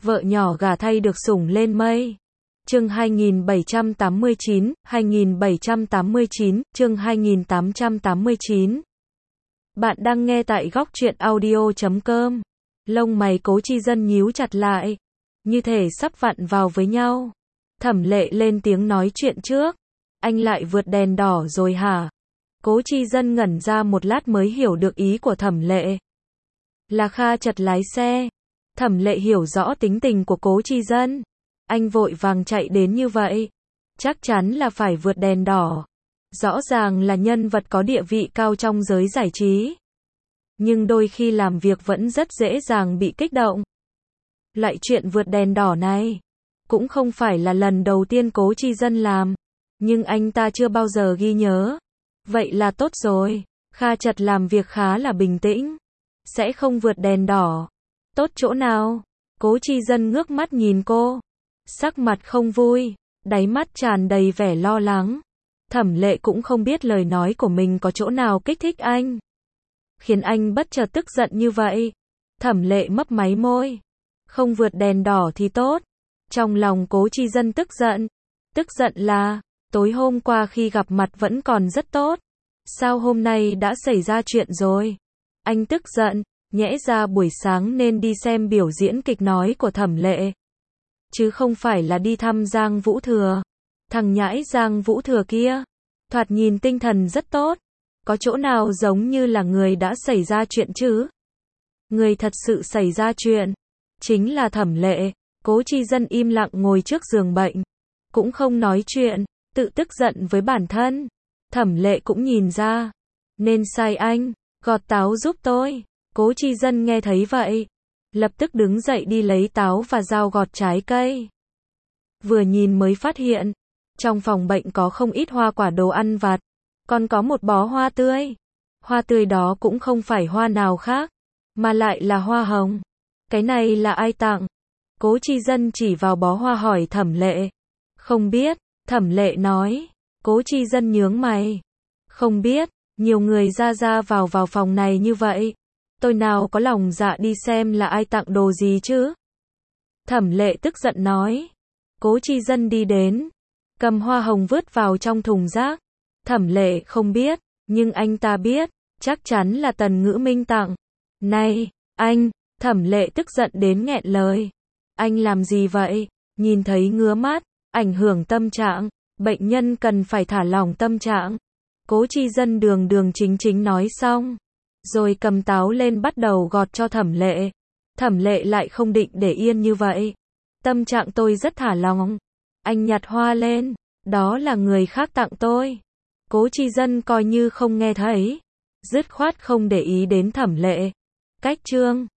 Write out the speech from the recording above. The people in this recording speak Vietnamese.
vợ nhỏ gả thay được sủng lên mây. Chương 2789, chương 2889. Bạn đang nghe tại góc truyện audio.com. Lông mày Cố Chi Dân nhíu chặt lại, như thể sắp vặn vào với nhau. Thẩm Lệ lên tiếng nói chuyện trước. Anh lại vượt đèn đỏ rồi hả? Cố Chi Dân ngẩn ra một lát mới hiểu được ý của Thẩm Lệ. Là Kha Chật lái xe. Thẩm Lệ hiểu rõ tính tình của Cố Chi Dân. Anh vội vàng chạy đến như vậy, chắc chắn là phải vượt đèn đỏ. Rõ ràng là nhân vật có địa vị cao trong giới giải trí. Nhưng đôi khi làm việc vẫn rất dễ dàng bị kích động. Loại chuyện vượt đèn đỏ này cũng không phải là lần đầu tiên Cố Chi Dân làm, nhưng anh ta chưa bao giờ ghi nhớ. Vậy là tốt rồi, Kha Chật làm việc khá là bình tĩnh, sẽ không vượt đèn đỏ. Tốt chỗ nào? Cố Chi Dân ngước mắt nhìn cô, sắc mặt không vui, đáy mắt tràn đầy vẻ lo lắng. Thẩm Lệ cũng không biết lời nói của mình có chỗ nào kích thích anh, khiến anh bất chợt tức giận như vậy. Thẩm Lệ mấp máy môi, không vượt đèn đỏ thì tốt. Trong lòng Cố Chi Dân tức giận là, tối hôm qua khi gặp mặt vẫn còn rất tốt, sao hôm nay đã xảy ra chuyện rồi? Anh tức giận, nhẽ ra buổi sáng nên đi xem biểu diễn kịch nói của Thẩm Lệ, chứ không phải là đi thăm Giang Vũ Thừa. Thằng nhãi Giang Vũ Thừa kia, thoạt nhìn tinh thần rất tốt, có chỗ nào giống như là người đã xảy ra chuyện chứ? Người thật sự xảy ra chuyện chính là Thẩm Lệ. Cố Chi Dân im lặng ngồi trước giường bệnh, cũng không nói chuyện, tự tức giận với bản thân. Thẩm Lệ cũng nhìn ra, nên sai anh, gọt táo giúp tôi. Cố Chi Dân nghe thấy vậy, lập tức đứng dậy đi lấy táo và dao gọt trái cây. Vừa nhìn mới phát hiện, trong phòng bệnh có không ít hoa quả đồ ăn vặt, còn có một bó hoa tươi. Hoa tươi đó cũng không phải hoa nào khác, mà lại là hoa hồng. Cái này là ai tặng? Cố Chi Dân chỉ vào bó hoa hỏi Thẩm Lệ. Không biết, Thẩm Lệ nói. Cố Chi Dân nhướng mày. Không biết, nhiều người ra vào phòng này như vậy, tôi nào có lòng dạ đi xem là ai tặng đồ gì chứ? Thẩm Lệ tức giận nói. Cố Chi Dân đi đến, cầm hoa hồng vứt vào trong thùng rác. Thẩm Lệ không biết, nhưng anh ta biết, chắc chắn là Tần Ngữ Minh tặng. Này, anh! Thẩm Lệ tức giận đến nghẹn lời. Anh làm gì vậy? Nhìn thấy ngứa mắt, ảnh hưởng tâm trạng, bệnh nhân cần phải thả lỏng tâm trạng. Cố Chi Dân đường chính nói xong, rồi cầm táo lên bắt đầu gọt cho Thẩm Lệ. Thẩm Lệ lại không định để yên như vậy. Tâm trạng tôi rất thả lỏng. Anh nhặt hoa lên, đó là người khác tặng tôi. Cố Chi Dân coi như không nghe thấy, dứt khoát không để ý đến Thẩm Lệ. Cách chương